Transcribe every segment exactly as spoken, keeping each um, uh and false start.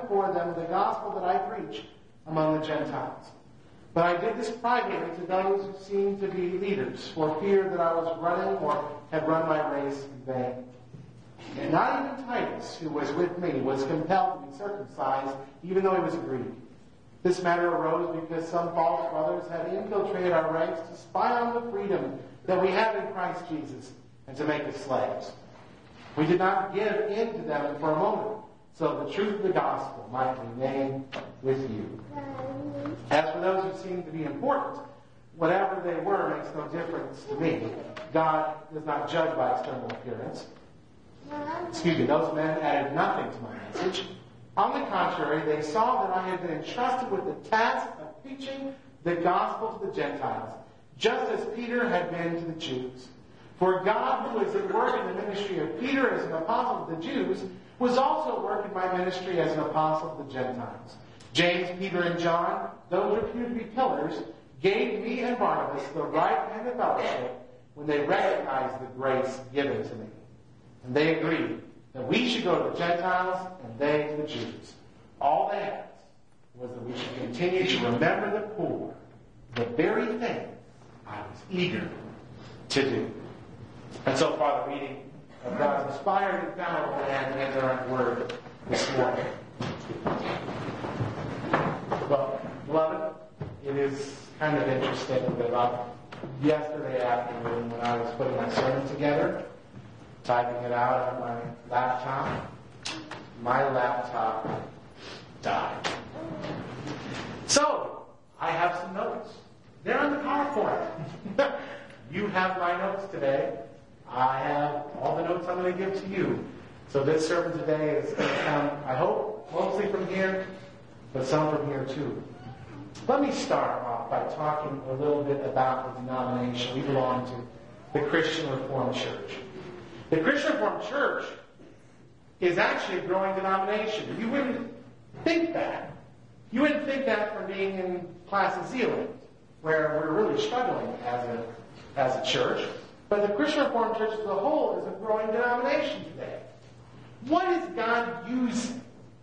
before them the gospel that I preach among the Gentiles. But I did this privately to those who seemed to be leaders, for fear that I was running or had run my race in vain. And not even Titus, who was with me, was compelled to be circumcised, even though he was a Greek. This matter arose because some false brothers had infiltrated our ranks to spy on the freedom that we have in Christ Jesus and to make us slaves. We did not give in to them for a moment, so the truth of the gospel might remain with you. As for those who seem to be important, whatever they were makes no difference to me. God does not judge by external appearance. Excuse me, those men added nothing to my message. On the contrary, they saw that I had been entrusted with the task of preaching the gospel to the Gentiles, just as Peter had been to the Jews. For God, who is at work in the ministry of Peter as an apostle to the Jews, was also at work in my ministry as an apostle to the Gentiles. James, Peter, and John, those reputed to be pillars, gave me and Barnabas the right hand of fellowship when they recognized the grace given to me. And they agreed that we should go to the Gentiles and they to the Jews. All they asked was that we should continue to remember the poor, the very thing I was eager to do. And so far, the reading of God's inspired, infallible, and inerrant word this morning. Well, beloved, it is kind of interesting that about yesterday afternoon when I was putting my sermon together, typing it out on my laptop, my laptop died. So, I have some notes. They're on the PowerPoint. You have my notes today. I have all the notes I'm going to give to you. So this sermon today is going to come, I hope, mostly from here, but some from here too. Let me start off by talking a little bit about the denomination we belong to, the Christian Reformed Church. The Christian Reformed Church is actually a growing denomination. You wouldn't think that. You wouldn't think that from being in Plaza Zealand, where we're really struggling as a, as a church. But the Christian Reformed Church as a whole is a growing denomination today. What is God using?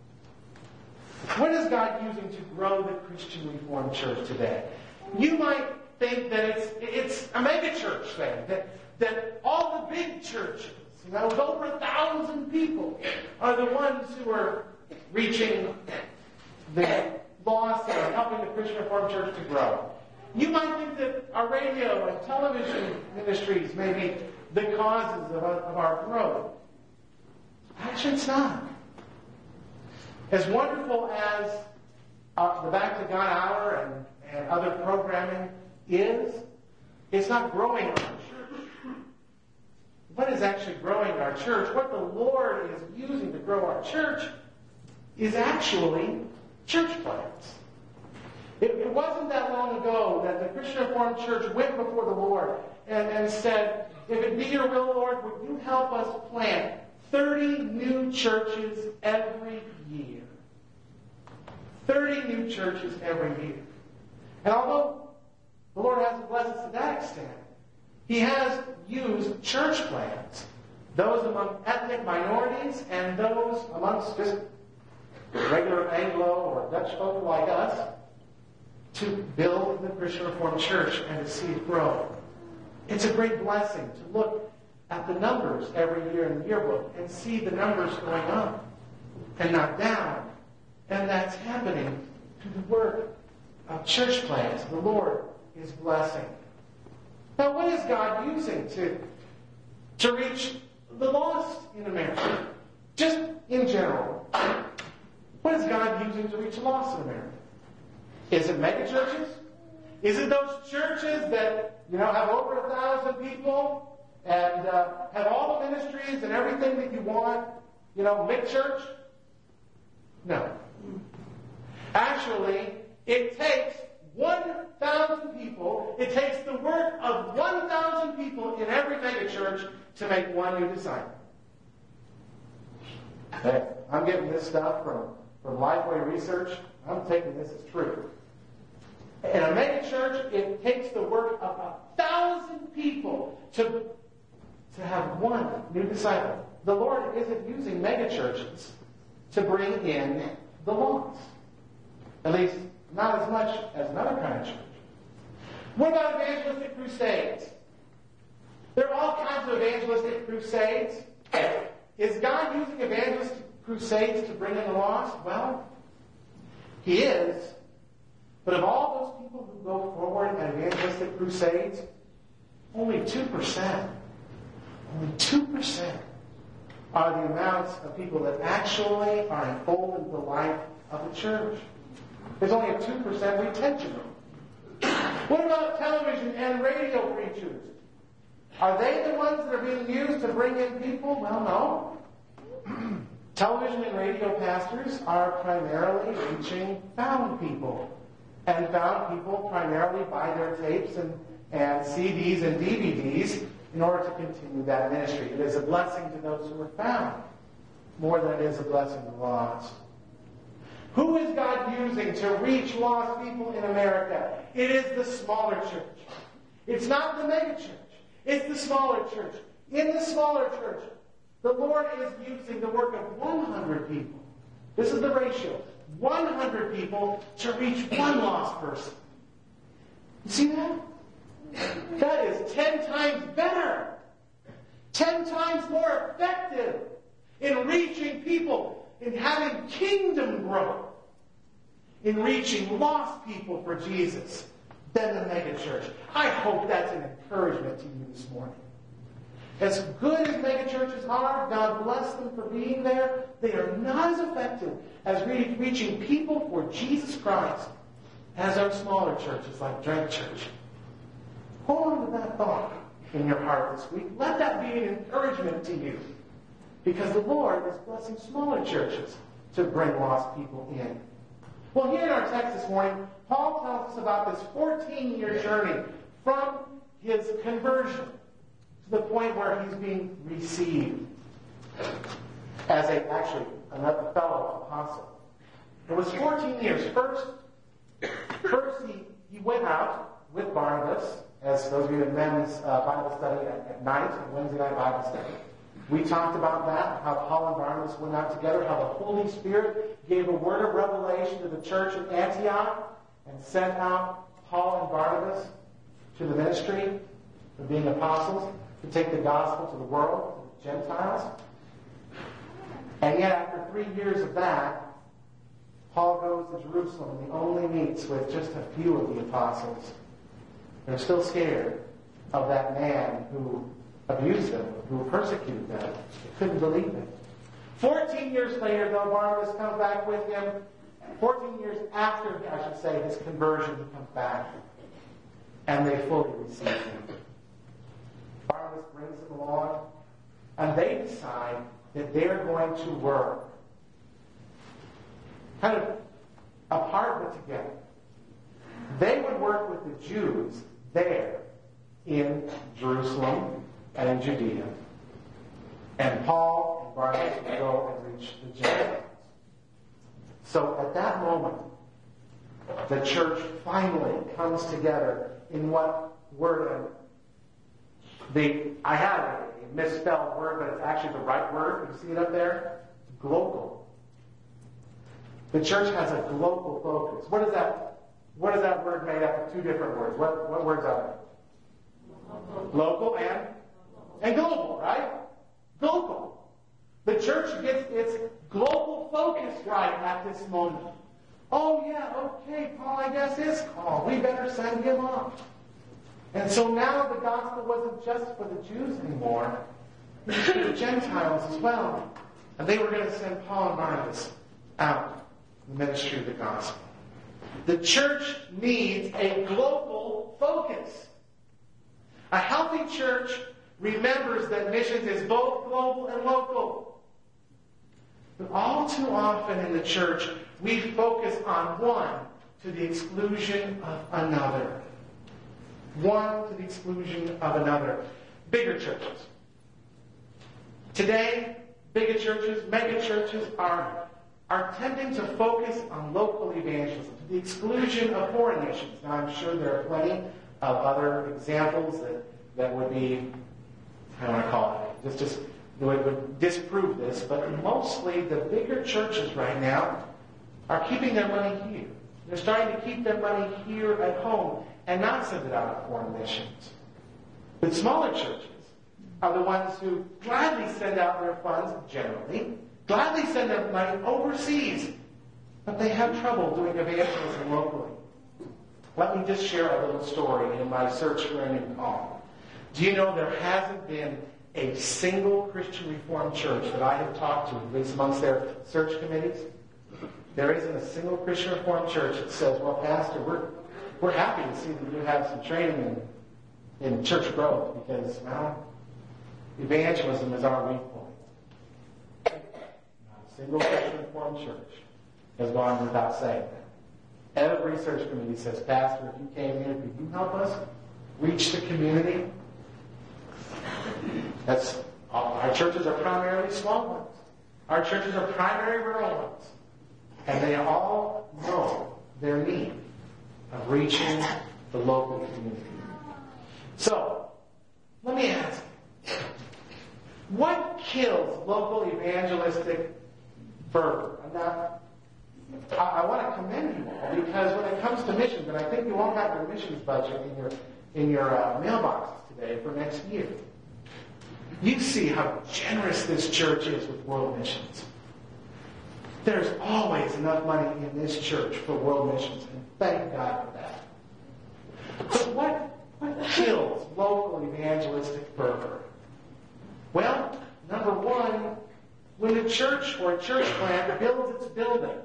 What is God using to grow the Christian Reformed Church today? You might think that it's it's a mega church thing, that that all the big churches, you know, with over a thousand people, are the ones who are reaching the lost and are helping the Christian Reformed Church to grow. You might think that our radio and television ministries may be the causes of, of our growth. Actually, it's not. As wonderful as uh, the Back to God Hour and, and other programming is, it's not growing our church. What is actually growing our church, what the Lord is using to grow our church, is actually church plants. It, it wasn't that long ago that the Christian Reformed Church went before the Lord and, and said, if it be your will, Lord, would you help us plant thirty new churches every year? thirty new churches every year. And although the Lord hasn't blessed us to that extent, He has used church plants, those among ethnic minorities and those amongst just regular Anglo or Dutch folk like us, to build the Christian Reformed Church and to see it grow. It's a great blessing to look at the numbers every year in the yearbook and see the numbers going up and not down. And that's happening through the work of church plants the Lord is blessing. Now, what is God using to, to reach the lost in America? Just in general. What is God using to reach the lost in America? Is it mega churches? Is it those churches that, you know, have over a thousand people and uh, have all the ministries and everything that you want? You know, big church? No. Actually, it takes one thousand people, it takes the work of one thousand people in every mega church to make one new disciple. Hey, I'm getting this stuff from, from Lifeway Research. I'm taking this as true. In a mega church, it takes the work of a thousand people to, to have one new disciple. The Lord isn't using mega churches to bring in the lost. At least, not as much as another kind of church. What about evangelistic crusades? There are all kinds of evangelistic crusades. Is God using evangelistic crusades to bring in the lost? Well, He is. But of all those people who go forward at evangelistic crusades, only two percent, only two percent are the amounts of people that actually are enfolded in the life of the church. There's only a two percent retention rate. What about television and radio preachers? Are they the ones that are being used to bring in people? Well, no. Television and radio pastors are primarily reaching found people. And found people primarily buy their tapes and, and C Ds and D V Ds in order to continue that ministry. It is a blessing to those who are found, more than it is a blessing to the lost. Who is God using to reach lost people in America? It is the smaller church. It's not the mega church. It's the smaller church. In the smaller church, the Lord is using the work of one hundred people. This is the ratio. one hundred people to reach one lost person. You see that? That is ten times better. Ten times more effective in reaching people, in having kingdom growth, in reaching lost people for Jesus than the megachurch. I hope that's an encouragement to you this morning. As good as megachurches are, God bless them for being there, they are not as effective as re- reaching people for Jesus Christ as our smaller churches like Drake Church. Hold on to that thought in your heart this week. Let that be an encouragement to you. Because the Lord is blessing smaller churches to bring lost people in. Well, here in our text this morning, Paul tells us about this fourteen-year journey from his conversion to the point where he's being received as a, actually, another fellow apostle. It was fourteen years. First, first he, he went out with Barnabas, as those of you in men's uh, Bible study at, at night, Wednesday night Bible study. We talked about that, how Paul and Barnabas went out together, how the Holy Spirit gave a word of revelation to the church in Antioch and sent out Paul and Barnabas to the ministry of being apostles to take the gospel to the world, to the Gentiles. And yet, after three years of that, Paul goes to Jerusalem and he only meets with just a few of the apostles. They're still scared of that man who abused them, who persecuted them. They couldn't believe it. Fourteen years later, though, Barnabas comes back with him. Fourteen years after, I should say, his conversion, he comes back. And they fully receive him. Barnabas brings him along, and they decide that they're going to work kind of apart but together. They would work with the Jews there in Jerusalem and in Judea. And Paul and Barnabas would go and reach the Gentiles. So at that moment, the church finally comes together in what word? The, I have a misspelled word, but it's actually the right word. You see it up there? Global. The church has a global focus. What is that? What is that word made up of? Two different words. What, what words are there? Local and and global, right? Global. The church gets its global focus right at this moment. Oh yeah, okay, Paul I guess is called. We better send him off. And so now the gospel wasn't just for the Jews anymore. It was for the Gentiles as well. And they were going to send Paul and Barnabas out in the ministry of the gospel. The church needs a global focus. A healthy church remembers that missions is both global and local. But all too often in the church, we focus on one to the exclusion of another. One to the exclusion of another. Bigger churches. Today, bigger churches, mega churches are, are tending to focus on local evangelism to the exclusion of foreign missions. Now, I'm sure there are plenty of other examples that, that would be, I don't want to call it, just, just would, would disprove this, but mostly the bigger churches right now are keeping their money here. They're starting to keep their money here at home and not send it out on foreign missions. But smaller churches are the ones who gladly send out their funds, generally, gladly send their money overseas, but they have trouble doing evangelism locally. Let me just share a little story in my search for a new call. Do you know there hasn't been a single Christian Reformed church that I have talked to, at least amongst their search committees? There isn't a single Christian Reformed church that says, well, Pastor, we're, we're happy to see that you have some training in, in church growth because, well, evangelism is our weak point. Not a single Christian Reformed church has gone without saying that. Every search committee says, Pastor, if you came here, could you help us reach the community? That's our churches are primarily small ones. Our churches are primarily rural ones. And they all know their need of reaching the local community. So, let me ask you, what kills local evangelistic fervor? Now, I, I want to commend you all because when it comes to missions, and I think you all have your missions budget in your in your uh, mailboxes today for next year, you see how generous this church is with world missions. There's always enough money in this church for world missions, and thank God for that. But what, what kills local evangelistic fervor? Well, number one, when a church or a church plant builds its building,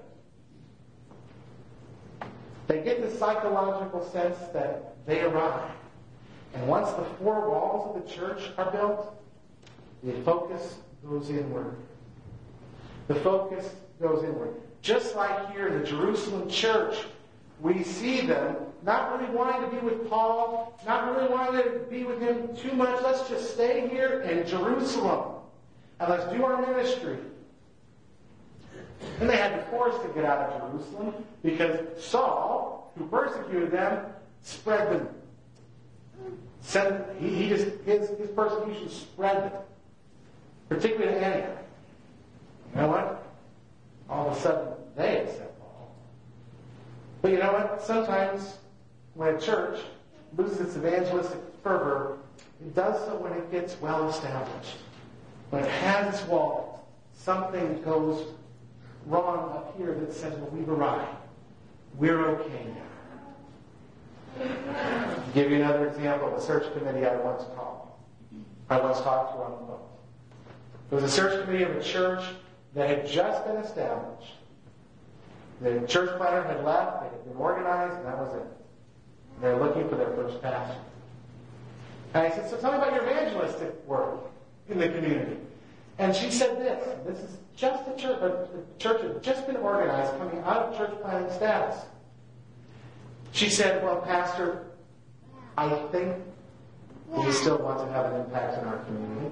they get the psychological sense that they arrive. And once the four walls of the church are built, the focus goes inward. The focus goes inward. Just like here in the Jerusalem church, we see them not really wanting to be with Paul, not really wanting to be with him too much. Let's just stay here in Jerusalem and let's do our ministry. And they had to force to get out of Jerusalem because Saul, who persecuted them, spread them. Sent, he, he just his, his persecution spread them, particularly to Antioch. You know what? All of a sudden, they accept Paul. But you know what? Sometimes when a church loses its evangelistic fervor, it does so when it gets well established. When it has its walls, something goes wrong up here that says, well, we've arrived. We're okay now. To give you another example of a search committee I once called. I once talked to on the phone. It was a search committee of a church that had just been established. The church planter had left, they had been organized, and that was it. They were looking for their first pastor. And I said, so tell me about your evangelistic work in the community. And she said this, this is just a church, a church that had just been organized, coming out of church planting status. She said, well, Pastor, I think we still want to have an impact in our community.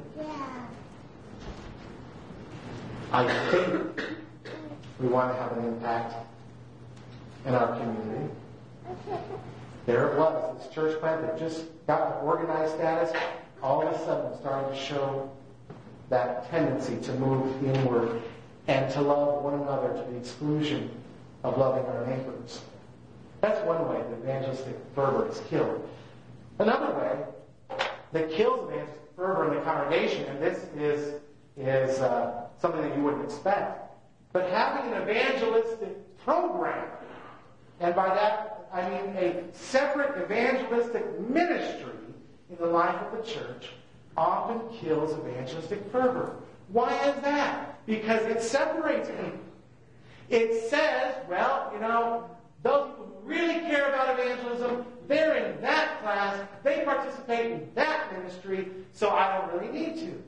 I think we want to have an impact in our community. There it was, this church plant that just got to organized status, all of a sudden starting to show that tendency to move inward and to love one another to the exclusion of loving our neighbors. That's one way that evangelistic fervor is killed. Another way that kills evangelistic fervor in the congregation, and this is, is uh, something that you wouldn't expect, but having an evangelistic program, and by that I mean a separate evangelistic ministry in the life of the church, often kills evangelistic fervor. Why is that? Because it separates people. It says, well, you know, those people who really care about evangelism, they're in that class, they participate in that ministry, so I don't really need to.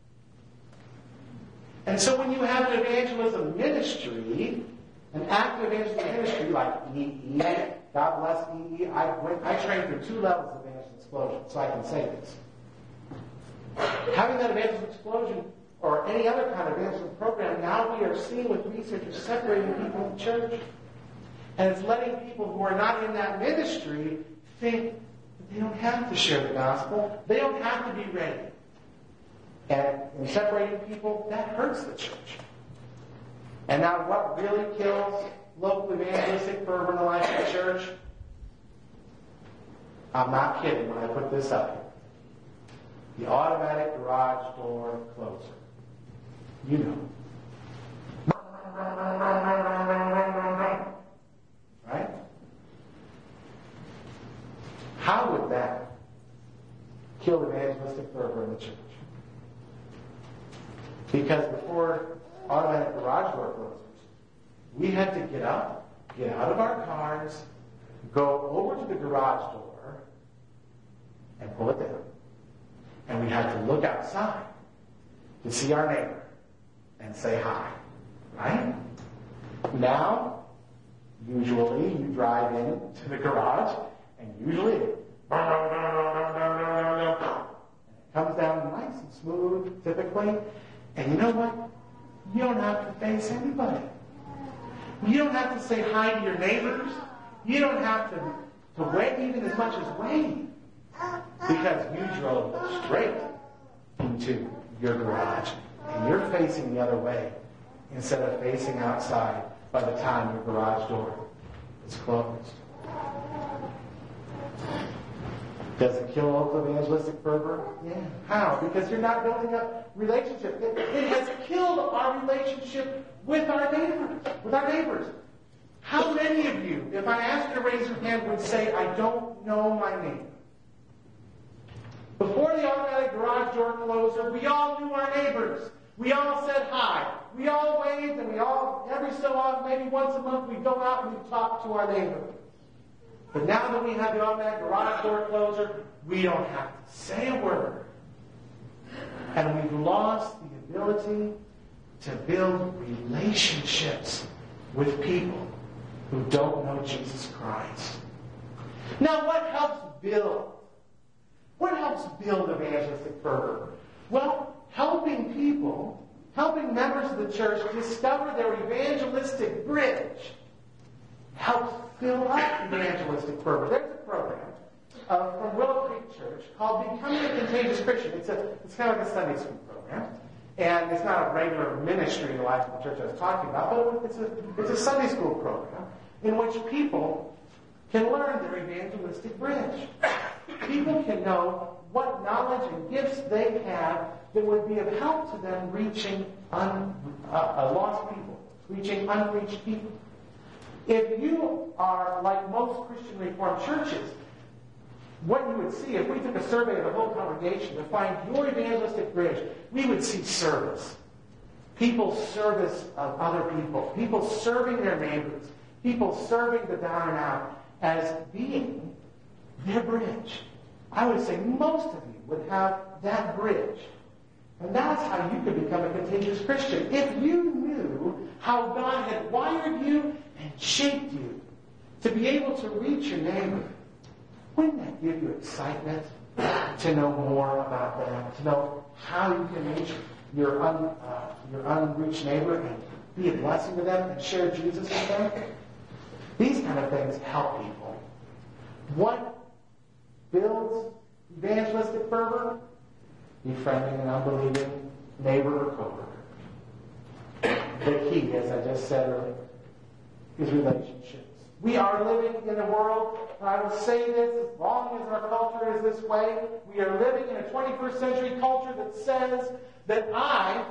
And so when you have an evangelism ministry, an active evangelism ministry like E E, God bless E E, I, went, I trained for two levels of evangelism explosion, so I can say this. Having that evangelism explosion or any other kind of evangelism program, now we are seeing with researchers separating people in the church. And it's letting people who are not in that ministry think that they don't have to share the gospel. They don't have to be ready. And in separating people, that hurts the church. And now what really kills local evangelistic fervor in the life of the church? I'm not kidding when I put this up here. The automatic garage door closer. You know. Right? How would that kill evangelistic fervor in the church? Because before automatic garage door closers, we had to get up, get out of our cars, go over to the garage door, and pull it down. And we had to look outside to see our neighbor and say hi. Right? Now, usually you drive into the garage, and usually it comes down nice and smooth, typically. And you know what? You don't have to face anybody. You don't have to say hi to your neighbors. You don't have to, to wait even as much as wait. Because you drove straight into your garage. And you're facing the other way instead of facing outside by the time your garage door is closed. Does it kill local evangelistic fervor? Yeah. How? Because you're not building up relationship. It, it has killed our relationship with our neighbors. With our neighbors. How many of you, if I asked you to raise your hand, would say, I don't know my neighbor? Before the automatic garage door closer, we all knew our neighbors. We all said hi. We all waved, and we all, every so often, maybe once a month, we'd go out and we'd talk to our neighbor. But now that we have the automatic garage door closer, we don't have to say a word. And we've lost the ability to build relationships with people who don't know Jesus Christ. Now, what helps build? What helps build evangelistic fervor? Well, helping people, helping members of the church discover their evangelistic bridge helps fill up evangelistic fervor. There's a program uh, from Willow Creek Church called Becoming a Contagious Christian. It's a it's kind of like a Sunday school program. And it's not a regular ministry in the life of the church I was talking about, but it's a, it's a Sunday school program in which people can learn their evangelistic bridge. People can know what knowledge and gifts they have that would be of help to them reaching un, uh, uh, lost people, reaching unreached people. If you are like most Christian Reformed churches, what you would see if we took a survey of the whole congregation to find your evangelistic bridge, we would see service. People's service of other people. People serving their neighbors. People serving the down and out as being their bridge. I would say most of you would have that bridge. And that's how you could become a contagious Christian. If you knew how God had wired you and shaped you to be able to reach your neighbor, wouldn't that give you excitement to know more about them, to know how you can reach your, un, uh, your unreached neighbor and be a blessing to them and share Jesus with them? These kind of things help people. What builds evangelistic fervor? Befriending an unbelieving neighbor or coworker. The key, as I just said earlier, is relationships. We are living in a world, and I will say this as long as our culture is this way, we are living in a twenty-first century culture that says that I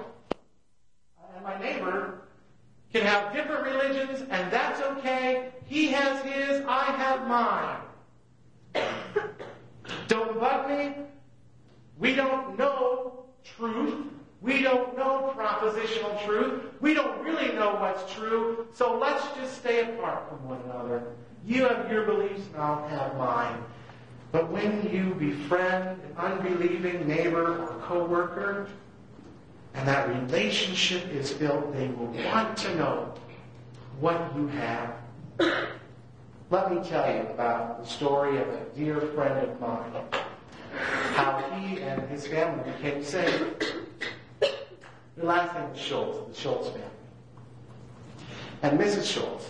and my neighbor can have different religions, and that's okay. He has his, I have mine. Don't bug me. We don't know truth. We don't know propositional truth. We don't really know what's true. So let's just stay apart from one another. You have your beliefs and I'll have mine. But when you befriend an unbelieving neighbor or coworker, and that relationship is built, they will want to know what you have. Let me tell you about the story of a dear friend of mine. How he and his family became saved. Their last name was Schultz, the Schultz family. And Missus Schultz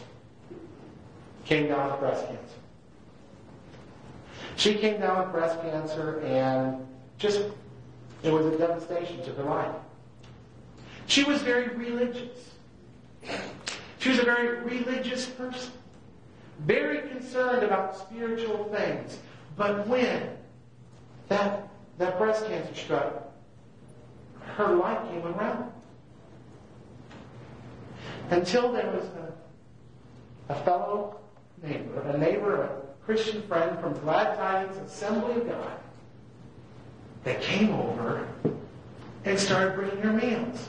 came down with breast cancer. She came down with breast cancer and just, it was a devastation to her life. She was very religious. She was a very religious person, very concerned about spiritual things. But when that, that breast cancer struck, her life came around. Until there was a, a fellow neighbor, a neighbor, a Christian friend from Glad Tidings Assembly of God that came over and started bringing her meals.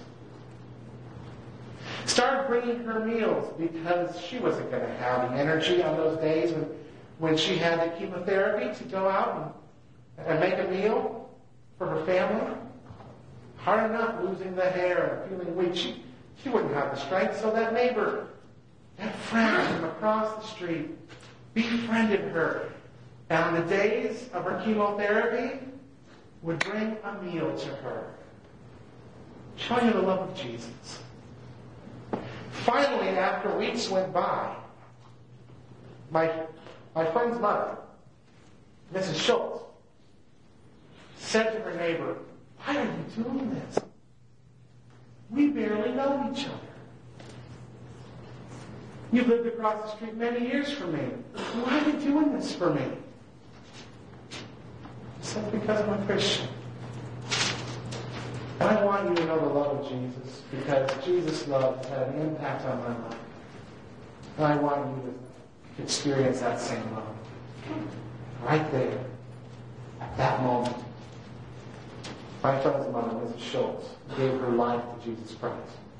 Started bringing her meals because she wasn't going to have the energy on those days when, when she had the chemotherapy to go out and, and make a meal for her family. Hard enough losing the hair and feeling weak. She, she wouldn't have the strength. So that neighbor, that friend from across the street, befriended her. And on the days of her chemotherapy, would bring a meal to her, showing her the love of Jesus. Finally, after weeks went by, my, my friend's mother, Missus Schultz, said to her neighbor, "Why are you doing this? We barely know each other. You've lived across the street many years from me. Why are you doing this for me?" I said, "Because I'm a Christian. And I want you to know the love of Jesus, because Jesus' love had an impact on my life. And I want you to experience that same love. Right there, at that moment, my friend's mother, Missus Schultz, gave her life to Jesus Christ.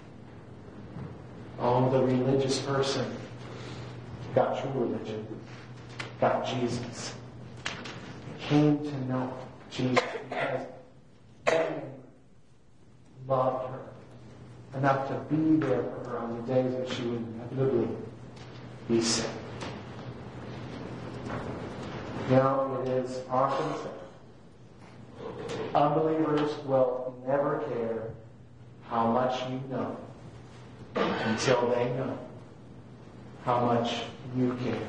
Oh, the religious person got true religion, got Jesus. Came to know Jesus because he loved her enough to be there for her on the days when she would inevitably be sick. You know, it is often said, unbelievers will never care how much you know until they know how much you care.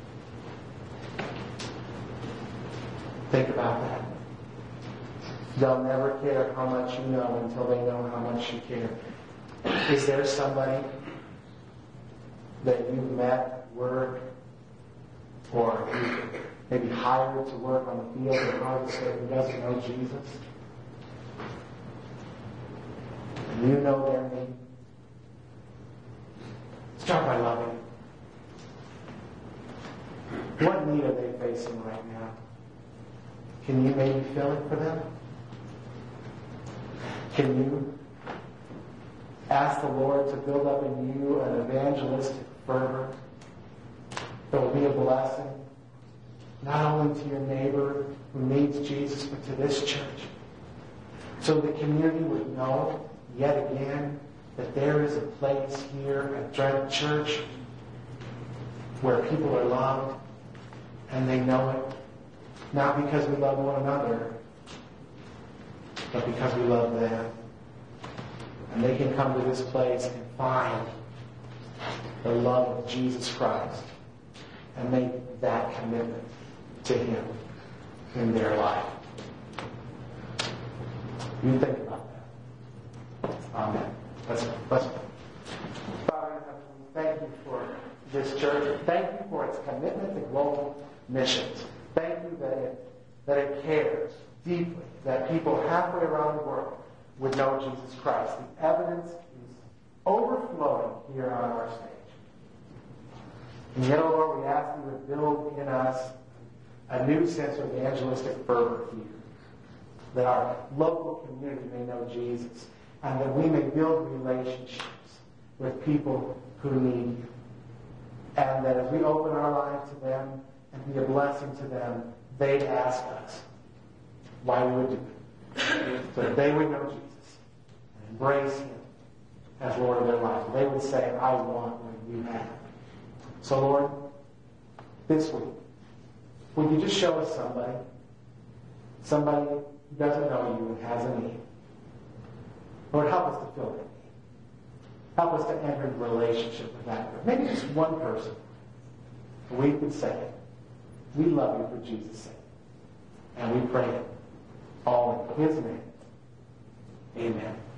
Think about that. They'll never care how much you know until they know how much you care. Is there somebody that you've met at work or you maybe hired to work on the field or harvest who doesn't know Jesus? And you know their name? Start by loving them. What need are they facing right now? Can you maybe fill it for them? Can you ask the Lord to build up in you an evangelistic fervor that will be a blessing not only to your neighbor who needs Jesus, but to this church, so the community would know yet again that there is a place here at Drent Church where people are loved and they know it, not because we love one another, but because we love them. And they can come to this place and find the love of Jesus Christ and make that commitment to Him in their life. You think about that. Amen. Let's let's pray. Father, thank you for this church. Thank you for its commitment to global missions. Thank you that it that it cares deeply that people halfway around the world would know Jesus Christ. The evidence is overflowing here on our stage. And yet, oh Lord, we ask you to build in us a new sense of evangelistic fervor here, that our local community may know Jesus, and that we may build relationships with people who need you. And that as we open our lives to them and be a blessing to them, they'd ask us why we would do it. So that they would know Jesus and embrace Him as Lord of their life. They would say, I want what you have. So Lord, this week, would you just show us somebody, somebody who doesn't know you and has a need? Lord, help us to fill that need. Help us to enter into a relationship with that person. Maybe just one person. We could say, we love you for Jesus' sake. And we pray it all in His name. Amen.